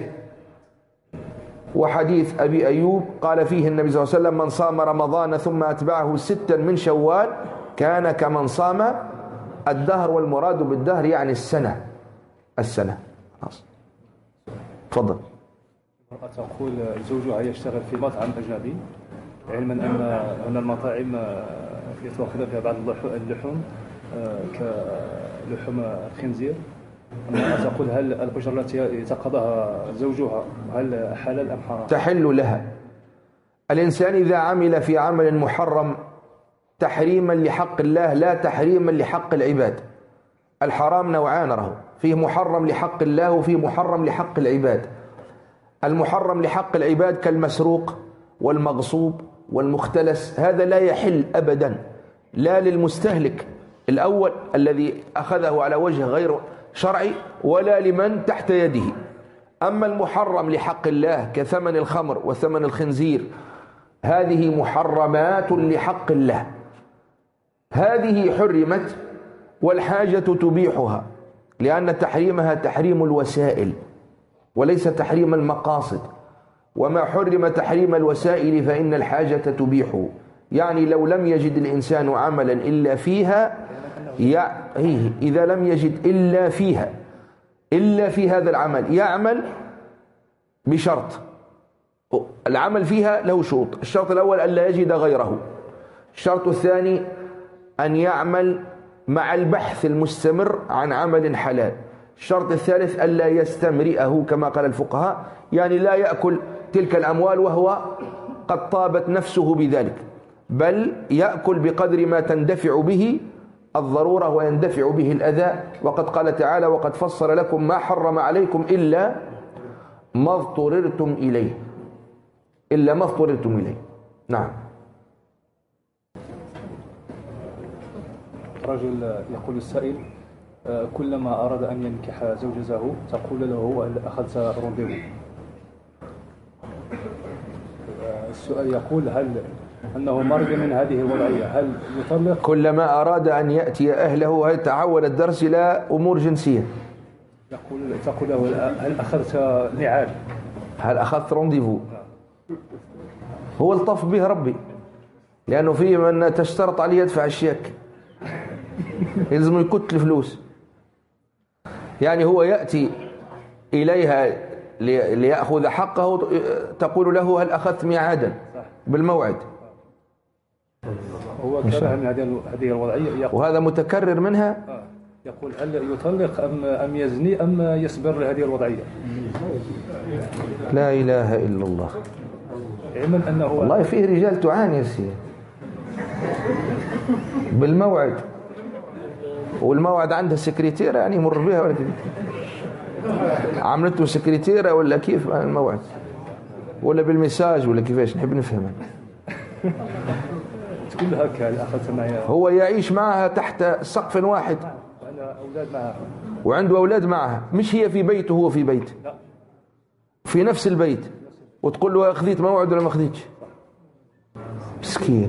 وحديث أبي أيوب قال فيه النبي صلى الله عليه وسلم: من صام رمضان ثم أتبعه 6 من شوال كان كمن صام الدهر. والمراد بالدهر يعني السنة. تفضل. المرأة تقول زوجها يشتغل في مطعم أجنبي، علما أن المطاعم يتوخذ فيها بعض اللحوم كلحوم الخنزير. المرأة تقول: هل الأجرة التي يتقاضاها زوجها هل حلال أم حرام؟ تحل لها. الإنسان إذا عمل في عمل محرم تحريما لحق الله لا تحريما لحق العباد. الحرام نوعان، له فيه محرم لحق الله وفيه محرم لحق العباد. المحرم لحق العباد كالمسروق والمغصوب والمختلس هذا لا يحل أبدا، لا للمستهلك الأول الذي أخذه على وجه غير شرعي ولا لمن تحت يده. أما المحرم لحق الله كثمن الخمر وثمن الخنزير هذه محرمات لحق الله، هذه حرمت والحاجة تبيحها، لأن تحريمها تحريم الوسائل وليس تحريم المقاصد، وما حرم تحريم الوسائل فإن الحاجة تبيحه. يعني لو لم يجد الإنسان عملا إلا فيها، إذا لم يجد إلا فيها إلا في هذا العمل يعمل بشرط، العمل فيها له شروط. الشرط الأول ألا يجد غيره، الشرط الثاني أن يعمل مع البحث المستمر عن عمل حلال، الشرط الثالث ألا يستمرئه كما قال الفقهاء، يعني لا يأكل تلك الأموال وهو قد طابت نفسه بذلك، بل يأكل بقدر ما تندفع به الضرورة ويندفع به الأذى. وقد قال تعالى: وقد فصل لكم ما حرم عليكم إلا ما اضطررتم إليه، إلا ما اضطررتم إليه. نعم. رجل يقول السائل: كلما أراد أن ينكح زوجته تقول له: هل أخذت رونديفو؟ السؤال يقول: هل أنه مرض من هذه الوضعية هل يطلق؟ كلما أراد أن يأتي أهله هل تحول الدرس إلى أمور جنسية. تقول له: هل أخذت ميعاد؟ هل أخذت رونديفو؟ هو الطف به ربي، لأنه فيه من تشترط عليه يدفع الشيك، يلزم يكت الفلوس. يعني هو يأتي إليها ليأخذ حقه، تقول له: هل أخذت ميعادا بالموعد؟ هو كره من هذه الوضعية، وهذا متكرر منها. يقول: هل يطلق أم يزني أم يصبر لهذه الوضعية؟ لا إله إلا الله. علما أنه والله فيه رجال تعاني السيئة بالموعد، والموعد عندها سكرتيرة يعني يمر بها ولا كده، عملته سكرتيرة ولا كيف الموعد، ولا بالمساج ولا كيفاش، نحب نفهمها. تقول هكا: أخذت معي. هو يعيش معها تحت سقف واحد، وأنا أولاد معها، وعنده أولاد معها، مش هي في بيته هو في بيت، في نفس البيت، وتقول له: أخذت موعد ولا ما أخذتش؟ مسكين.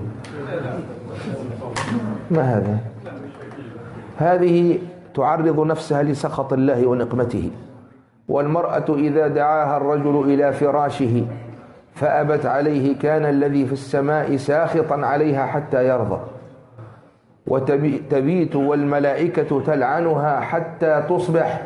ما هذا؟ هذه تعرض نفسها لسخط الله ونقمته. والمرأة إذا دعاها الرجل إلى فراشه فأبت عليه كان الذي في السماء ساخطا عليها حتى يرضى، وتبيت والملائكة تلعنها حتى تصبح.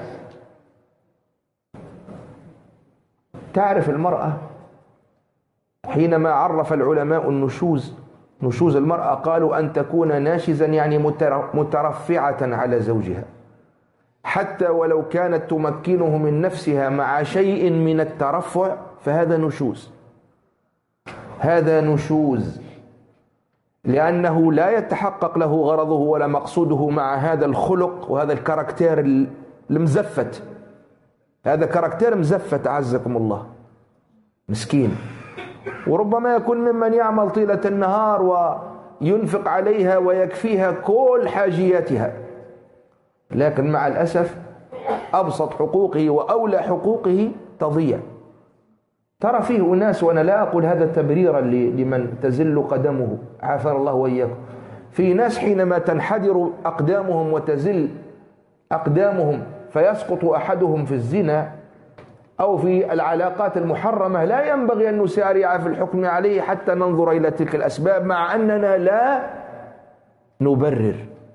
تعرف المرأة حينما عرف العلماء نشوز المرأة قالوا: أن تكون ناشزا يعني مترفعة على زوجها، حتى ولو كانت تمكنه من نفسها مع شيء من الترفع فهذا نشوز، هذا نشوز، لأنه لا يتحقق له غرضه ولا مقصوده مع هذا الخلق وهذا الكاركتير المزفت. هذا كاركتير مزفت أعزكم الله، مسكين. وربما يكون ممن يعمل طيلة النهار وينفق عليها ويكفيها كل حاجياتها، لكن مع الأسف أبسط حقوقه وأولى حقوقه تضيع. ترى فيه أناس، وأنا لا أقول هذا تبريرا لمن تزل قدمه، عافر الله وإياكم، في ناس حينما تنحدر أقدامهم وتزل أقدامهم فيسقط أحدهم في الزنا أو في العلاقات المحرمة، لا ينبغي أن نسارع في الحكم عليه حتى ننظر إلى تلك الأسباب، مع أننا لا نبرر.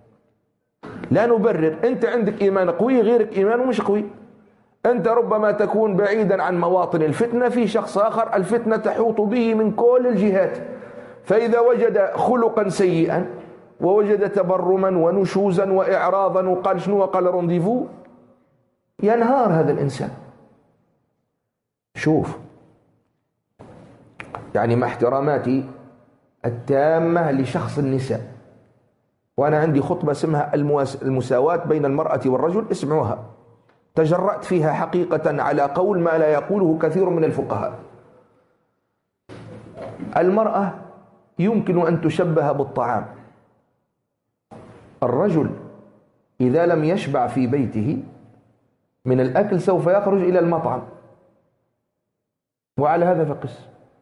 أنت عندك إيمان قوي، غيرك إيمانه مش قوي. أنت ربما تكون بعيدا عن مواطن الفتنة، في شخص آخر الفتنة تحوط به من كل الجهات، فإذا وجد خلقا سيئا ووجد تبرما ونشوزا وإعراضا وقال شنو وقال رونديفو، ينهار هذا الإنسان. شوف، يعني مع احتراماتي التامة لشخص النساء، وأنا عندي خطبة اسمها المساواة بين المرأة والرجل، اسمعوها، تجرأت فيها حقيقة على قول ما لا يقوله كثير من الفقهاء. المرأة يمكن أن تشبه بالطعام. الرجل إذا لم يشبع في بيته من الأكل سوف يخرج إلى المطعم، وعلى هذا فقس.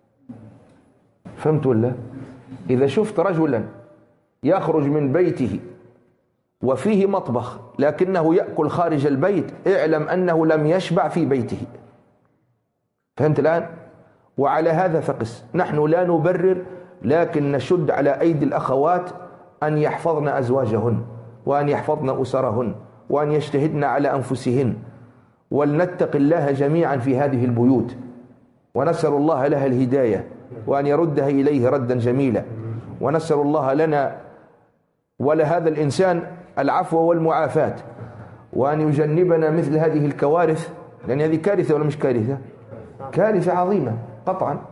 فهمت ولا؟ إذا شفت رجلا يخرج من بيته وفيه مطبخ لكنه يأكل خارج البيت، اعلم أنه لم يشبع في بيته. فهمت الآن؟ وعلى هذا فقس. نحن لا نبرر، لكن نشد على أيدي الأخوات أن يحفظن أزواجهن، وأن يحفظن أسرهن، وأن يجتهدن على أنفسهن، ولنتق الله جميعا في هذه البيوت، ونسأل الله لها الهداية، وأن يردها إليه ردا جميلا، ونسأل الله لنا ولهذا الإنسان العفو والمعافاة، وأن يجنبنا مثل هذه الكوارث، لأن هذه كارثة ولا مش كارثة؟ كارثة عظيمة قطعا.